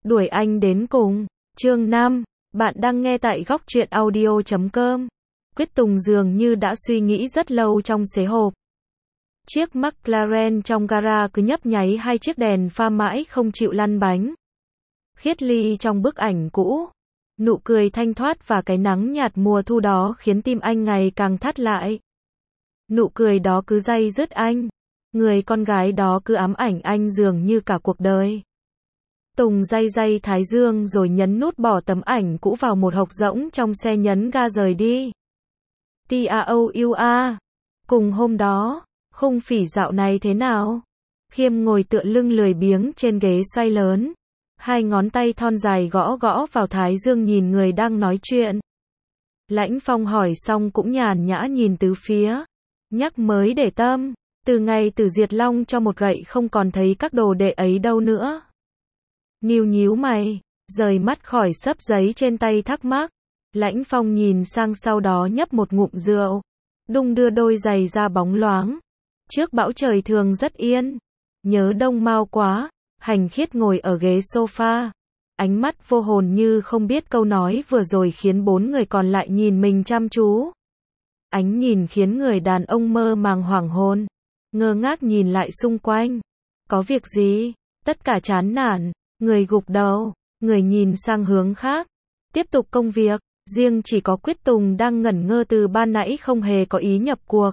Đuổi anh đến cùng. Chương 5. Bạn đang nghe tại góc truyện audio.com. Quyết Tùng dường như đã suy nghĩ rất lâu trong xế hộp. Chiếc McLaren trong gara cứ nhấp nháy hai chiếc đèn pha mãi không chịu lăn bánh. Khiết Ly trong bức ảnh cũ. Nụ cười thanh thoát và cái nắng nhạt mùa thu đó khiến tim anh ngày càng thắt lại. Nụ cười đó cứ day dứt anh. Người con gái đó cứ ám ảnh anh dường như cả cuộc đời. Tùng day thái dương rồi nhấn nút bỏ tấm ảnh cũ vào một hộc rỗng trong xe, nhấn ga rời đi. T.A.O.U.A. Cùng hôm đó, Khung Phỉ dạo này thế nào? Khiêm ngồi tựa lưng lười biếng trên ghế xoay lớn. Hai ngón tay thon dài gõ vào thái dương nhìn người đang nói chuyện. Lãnh Phong hỏi xong cũng nhàn nhã nhìn tứ phía. Nhắc mới để tâm, từ ngày Tử Diệt Long cho một gậy không còn thấy các đồ đệ ấy đâu nữa. Níu nhíu mày, rời mắt khỏi xấp giấy trên tay thắc mắc. Lãnh Phong nhìn sang sau đó nhấp một ngụm rượu. Đung đưa đôi giày ra bóng loáng. Trước bão trời thường rất yên. Nhớ Đông Mao quá. Hành Khiết ngồi ở ghế sofa. Ánh mắt vô hồn như không biết câu nói vừa rồi khiến bốn người còn lại nhìn mình chăm chú. Ánh nhìn khiến người đàn ông mơ màng hoảng hồn. Ngơ ngác nhìn lại xung quanh. Có việc gì? Tất cả chán nản. Người gục đầu. Người nhìn sang hướng khác. Tiếp tục công việc. Riêng chỉ có Quyết Tùng đang ngẩn ngơ từ ban nãy không hề có ý nhập cuộc.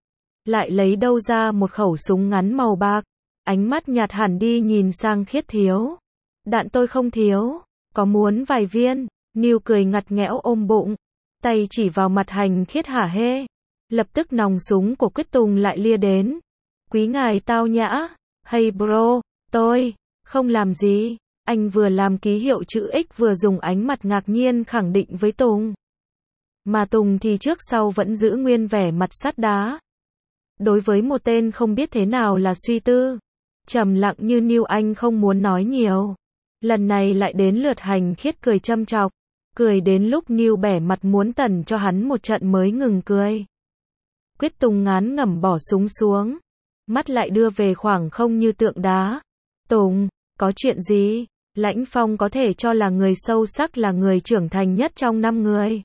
Lại lấy đâu ra một khẩu súng ngắn màu bạc. Ánh mắt nhạt hẳn đi nhìn sang Khiết thiếu. Đạn tôi không thiếu. Có muốn vài viên? Níu cười ngặt nghẽo ôm bụng. Tay chỉ vào mặt Hành Khiết hả hê. Lập tức nòng súng của Quyết Tùng lại lia đến. Quý ngài tao nhã. Hey bro, tôi không làm gì. Anh vừa làm ký hiệu chữ X vừa dùng ánh mặt ngạc nhiên khẳng định với Tùng. Mà Tùng thì trước sau vẫn giữ nguyên vẻ mặt sắt đá. Đối với một tên không biết thế nào là suy tư, trầm lặng như Níu, anh không muốn nói nhiều. Lần này lại đến lượt Hành Khiết cười châm chọc. Cười đến lúc Níu bẻ mặt muốn tẩn cho hắn một trận mới ngừng cười. Quyết Tùng ngán ngẩm bỏ súng xuống. Mắt lại đưa về khoảng không như tượng đá. Tùng, có chuyện gì? Lãnh Phong có thể cho là người sâu sắc, là người trưởng thành nhất trong 5 người.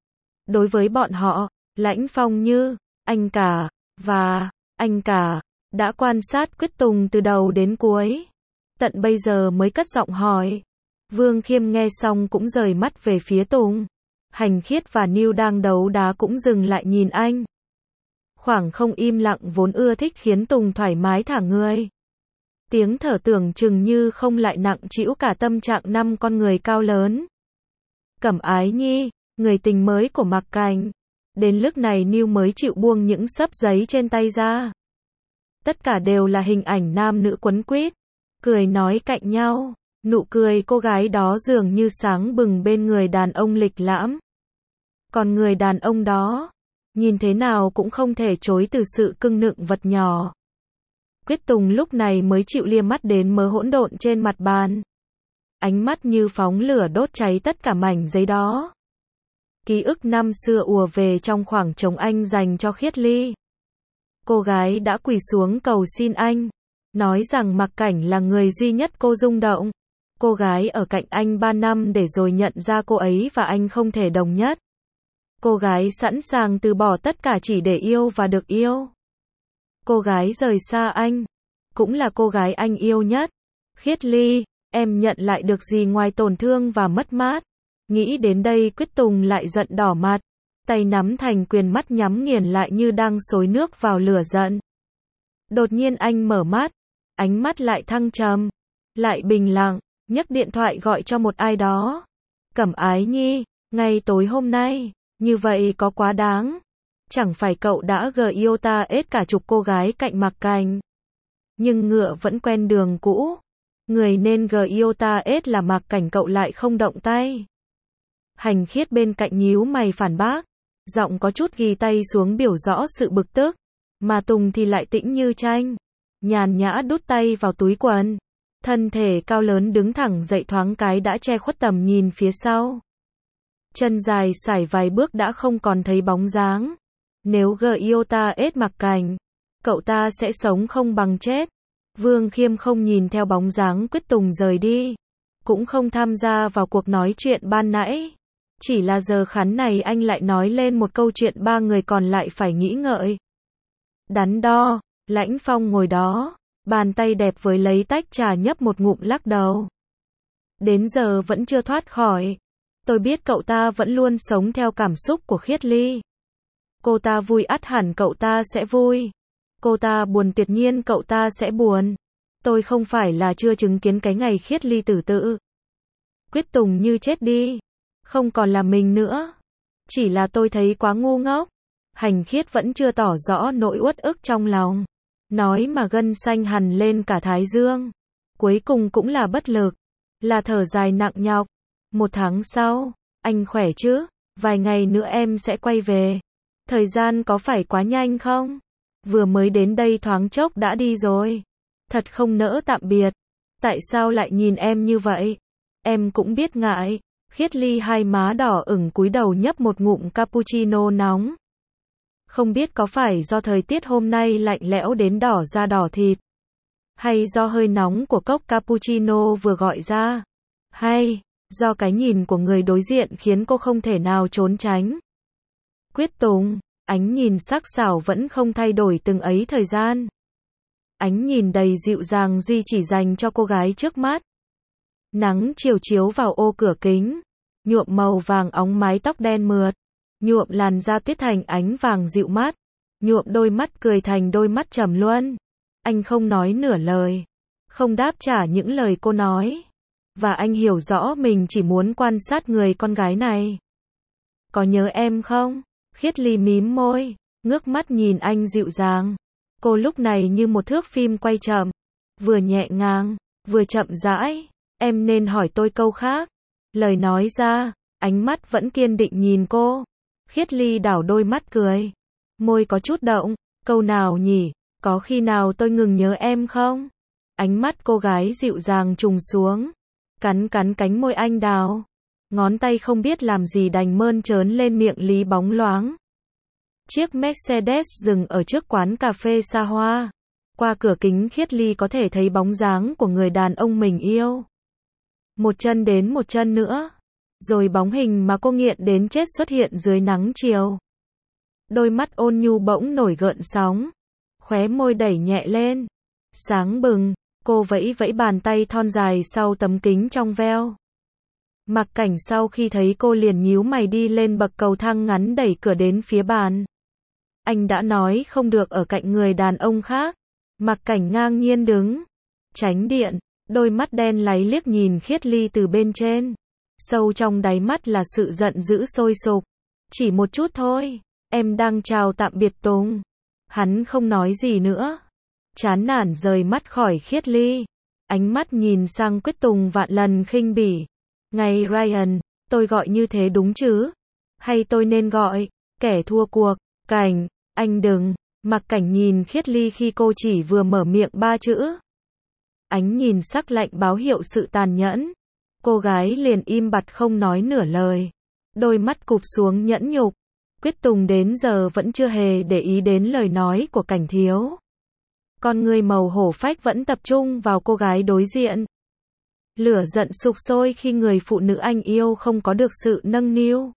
Đối với bọn họ, Lãnh Phong như anh cả và anh cả đã quan sát Quyết Tùng từ đầu đến cuối. Tận bây giờ mới cất giọng hỏi. Vương Khiêm nghe xong cũng rời mắt về phía Tùng. Hành Khiết và Níu đang đấu đá cũng dừng lại nhìn anh. Khoảng không im lặng vốn ưa thích khiến Tùng thoải mái thả người. Tiếng thở tưởng chừng như không lại nặng trĩu cả tâm trạng 5 con người cao lớn. Cẩm Ái Nhi, người tình mới của Mạc Cảnh. Đến lúc này Níu mới chịu buông những xấp giấy trên tay ra. Tất cả đều là hình ảnh nam nữ quấn quýt, cười nói cạnh nhau. Nụ cười cô gái đó dường như sáng bừng bên người đàn ông lịch lãm. Còn người đàn ông đó, nhìn thế nào cũng không thể chối từ sự cưng nựng vật nhỏ. Quyết Tùng lúc này mới chịu liếc mắt đến mớ hỗn độn trên mặt bàn. Ánh mắt như phóng lửa đốt cháy tất cả mảnh giấy đó. Ký ức năm xưa ùa về trong khoảng trống anh dành cho Khiết Ly. Cô gái đã quỳ xuống cầu xin anh, nói rằng Mạc Cảnh là người duy nhất cô rung động. Cô gái ở cạnh anh 3 năm để rồi nhận ra cô ấy và anh không thể đồng nhất. Cô gái sẵn sàng từ bỏ tất cả chỉ để yêu và được yêu. Cô gái rời xa anh, cũng là cô gái anh yêu nhất. Khiết Ly, em nhận lại được gì ngoài tổn thương và mất mát? Nghĩ đến đây Quyết Tùng lại giận đỏ mặt. Tay nắm thành quyền, mắt nhắm nghiền lại như đang xối nước vào lửa giận. Đột nhiên anh mở mắt, ánh mắt lại thăng trầm, lại bình lặng, nhấc điện thoại gọi cho một ai đó. Cẩm Ái Nhi, ngay tối hôm nay, như vậy có quá đáng. Chẳng phải cậu đã yêu ta hết cả chục cô gái cạnh Mạc Cảnh. Nhưng ngựa vẫn quen đường cũ. Người nên yêu ta hết là Mạc Cảnh, cậu lại không động tay. Hành Khiết bên cạnh nhíu mày phản bác. Giọng có chút ghi tay xuống biểu rõ sự bực tức. Mà Tùng thì lại tĩnh như tranh. Nhàn nhã đút tay vào túi quần. Thân thể cao lớn đứng thẳng dậy thoáng cái đã che khuất tầm nhìn phía sau. Chân dài sải vài bước đã không còn thấy bóng dáng. Nếu yêu ta hết Mạc Cảnh, cậu ta sẽ sống không bằng chết. Vương Khiêm không nhìn theo bóng dáng Quyết Tùng rời đi. cũng không tham gia vào cuộc nói chuyện ban nãy. Chỉ là giờ khán này anh lại nói lên một câu chuyện ba người còn lại phải nghĩ ngợi. Đắn đo, Lãnh Phong ngồi đó, bàn tay đẹp với lấy tách trà nhấp một ngụm lắc đầu. Đến giờ vẫn chưa thoát khỏi. Tôi biết cậu ta vẫn luôn sống theo cảm xúc của Khiết Ly. Cô ta vui ắt hẳn cậu ta sẽ vui. Cô ta buồn tuyệt nhiên cậu ta sẽ buồn. Tôi không phải là chưa chứng kiến cái ngày Khiết Ly tử tự. Quyết Tùng như chết đi. Không còn là mình nữa. Chỉ là tôi thấy quá ngu ngốc. Hành Khiết vẫn chưa tỏ rõ nỗi uất ức trong lòng. Nói mà gân xanh hằn lên cả thái dương. Cuối cùng cũng là bất lực. Là thở dài nặng nhọc. 1 tháng sau, anh khỏe chứ? Vài ngày nữa em sẽ quay về. Thời gian có phải quá nhanh không? Vừa mới đến đây thoáng chốc đã đi rồi. Thật không nỡ tạm biệt. Tại sao lại nhìn em như vậy? Em cũng biết ngại. Khiết Ly hai má đỏ ửng cúi đầu nhấp một ngụm cappuccino nóng. Không biết có phải do thời tiết hôm nay lạnh lẽo đến đỏ da đỏ thịt, hay do hơi nóng của cốc cappuccino vừa gọi ra, hay do cái nhìn của người đối diện khiến cô không thể nào trốn tránh. Quyết Tùng, ánh nhìn sắc sảo vẫn không thay đổi từng ấy thời gian. Ánh nhìn đầy dịu dàng duy chỉ dành cho cô gái trước mắt. Nắng chiều chiếu vào ô cửa kính, nhuộm màu vàng óng mái tóc đen mượt, nhuộm làn da tuyết thành ánh vàng dịu mát, nhuộm đôi mắt cười thành đôi mắt trầm luân. Anh không nói nửa lời, không đáp trả những lời cô nói. Và anh hiểu rõ mình chỉ muốn quan sát người con gái này. Có nhớ em không? Khiết Ly mím môi, ngước mắt nhìn anh dịu dàng. Cô lúc này như một thước phim quay chậm, vừa nhẹ nhàng, vừa chậm rãi. Em nên hỏi tôi câu khác. Lời nói ra, ánh mắt vẫn kiên định nhìn cô. Khiết Ly đảo đôi mắt cười. Môi có chút động, câu nào nhỉ? Có khi nào tôi ngừng nhớ em không? Ánh mắt cô gái dịu dàng trùng xuống. Cắn cánh môi anh đào. Ngón tay không biết làm gì đành mơn trớn lên miệng Lý bóng loáng. Chiếc Mercedes dừng ở trước quán cà phê xa hoa. Qua cửa kính Khiết Ly có thể thấy bóng dáng của người đàn ông mình yêu. Một chân đến một chân nữa. Rồi bóng hình mà cô nghiện đến chết xuất hiện dưới nắng chiều. Đôi mắt ôn nhu bỗng nổi gợn sóng. Khóe môi đẩy nhẹ lên. Sáng bừng, cô vẫy vẫy bàn tay thon dài sau tấm kính trong veo. Mặc Cảnh sau khi thấy cô liền nhíu mày đi lên bậc cầu thang ngắn đẩy cửa đến phía bàn. Anh đã nói không được ở cạnh người đàn ông khác. Mặc Cảnh ngang nhiên đứng. Tránh điện, đôi mắt đen láy liếc nhìn Khiết Ly từ bên trên. Sâu trong đáy mắt là sự giận dữ sôi sục. Chỉ một chút thôi, em đang chào tạm biệt Tùng. Hắn không nói gì nữa. Chán nản rời mắt khỏi Khiết Ly. Ánh mắt nhìn sang Quyết Tùng vạn lần khinh bỉ. Ngày Ryan, tôi gọi như thế đúng chứ? Hay tôi nên gọi, kẻ thua cuộc, Cảnh, anh đừng. Mặc Cảnh nhìn Khiết Ly khi cô chỉ vừa mở miệng 3 chữ. Ánh nhìn sắc lạnh báo hiệu sự tàn nhẫn. Cô gái liền im bặt không nói nửa lời. Đôi mắt cụp xuống nhẫn nhục. Quyết Tùng đến giờ vẫn chưa hề để ý đến lời nói của Cảnh thiếu. Con người màu hổ phách vẫn tập trung vào cô gái đối diện. Lửa giận sục sôi khi người phụ nữ anh yêu không có được sự nâng niu.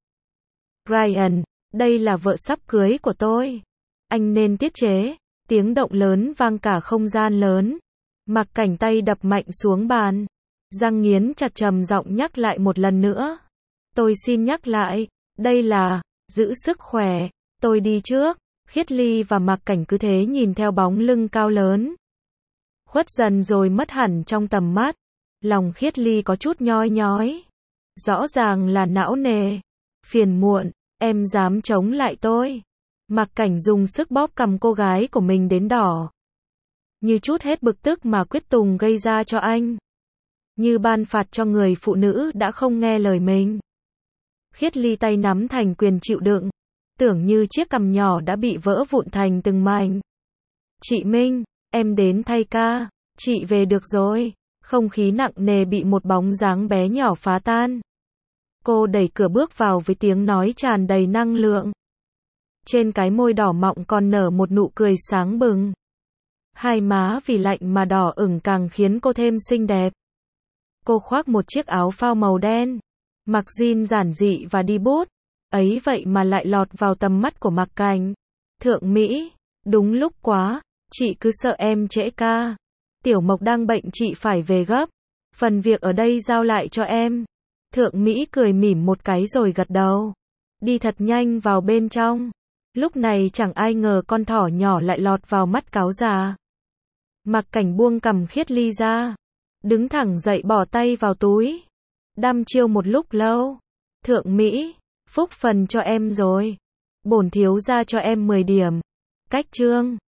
Ryan, đây là vợ sắp cưới của tôi. Anh nên tiết chế. Tiếng động lớn vang cả không gian lớn. Mặc Cảnh tay đập mạnh xuống bàn. Răng nghiến chặt trầm giọng nhắc lại một lần nữa. Tôi xin nhắc lại, đây là, giữ sức khỏe, tôi đi trước. Khiết Ly và Mặc Cảnh cứ thế nhìn theo bóng lưng cao lớn. Khuất dần rồi mất hẳn trong tầm mắt. Lòng Khiết Ly có chút nhói nhói. Rõ ràng là não nề. Phiền muộn, em dám chống lại tôi. Mặc Cảnh dùng sức bóp cằm cô gái của mình đến đỏ. Như chút hết bực tức mà Quyết Tùng gây ra cho anh. Như ban phạt cho người phụ nữ đã không nghe lời mình. Khiết Ly tay nắm thành quyền chịu đựng. Tưởng như chiếc cằm nhỏ đã bị vỡ vụn thành từng mảnh. Chị Minh, em đến thay ca. Chị về được rồi. Không khí nặng nề bị một bóng dáng bé nhỏ phá tan. Cô đẩy cửa bước vào với tiếng nói tràn đầy năng lượng. Trên cái môi đỏ mọng còn nở một nụ cười sáng bừng. Hai má vì lạnh mà đỏ ửng càng khiến cô thêm xinh đẹp. Cô khoác một chiếc áo phao màu đen, mặc jean giản dị và đi bút. Ấy vậy mà lại lọt vào tầm mắt của Mạc Cảnh. Thượng Mỹ, đúng lúc quá, chị cứ sợ em trễ ca. Tiểu Mộc đang bệnh, chị phải về gấp. Phần việc ở đây giao lại cho em. Thượng Mỹ cười mỉm một cái rồi gật đầu. Đi thật nhanh vào bên trong. Lúc này chẳng ai ngờ con thỏ nhỏ lại lọt vào mắt cáo già. Mạc Cảnh buông cằm Khiết Ly ra, đứng thẳng dậy bỏ tay vào túi. Đăm chiêu một lúc lâu. Thượng Mỹ, phúc phần cho em rồi. Bổn thiếu gia cho em 10 điểm. Cách chương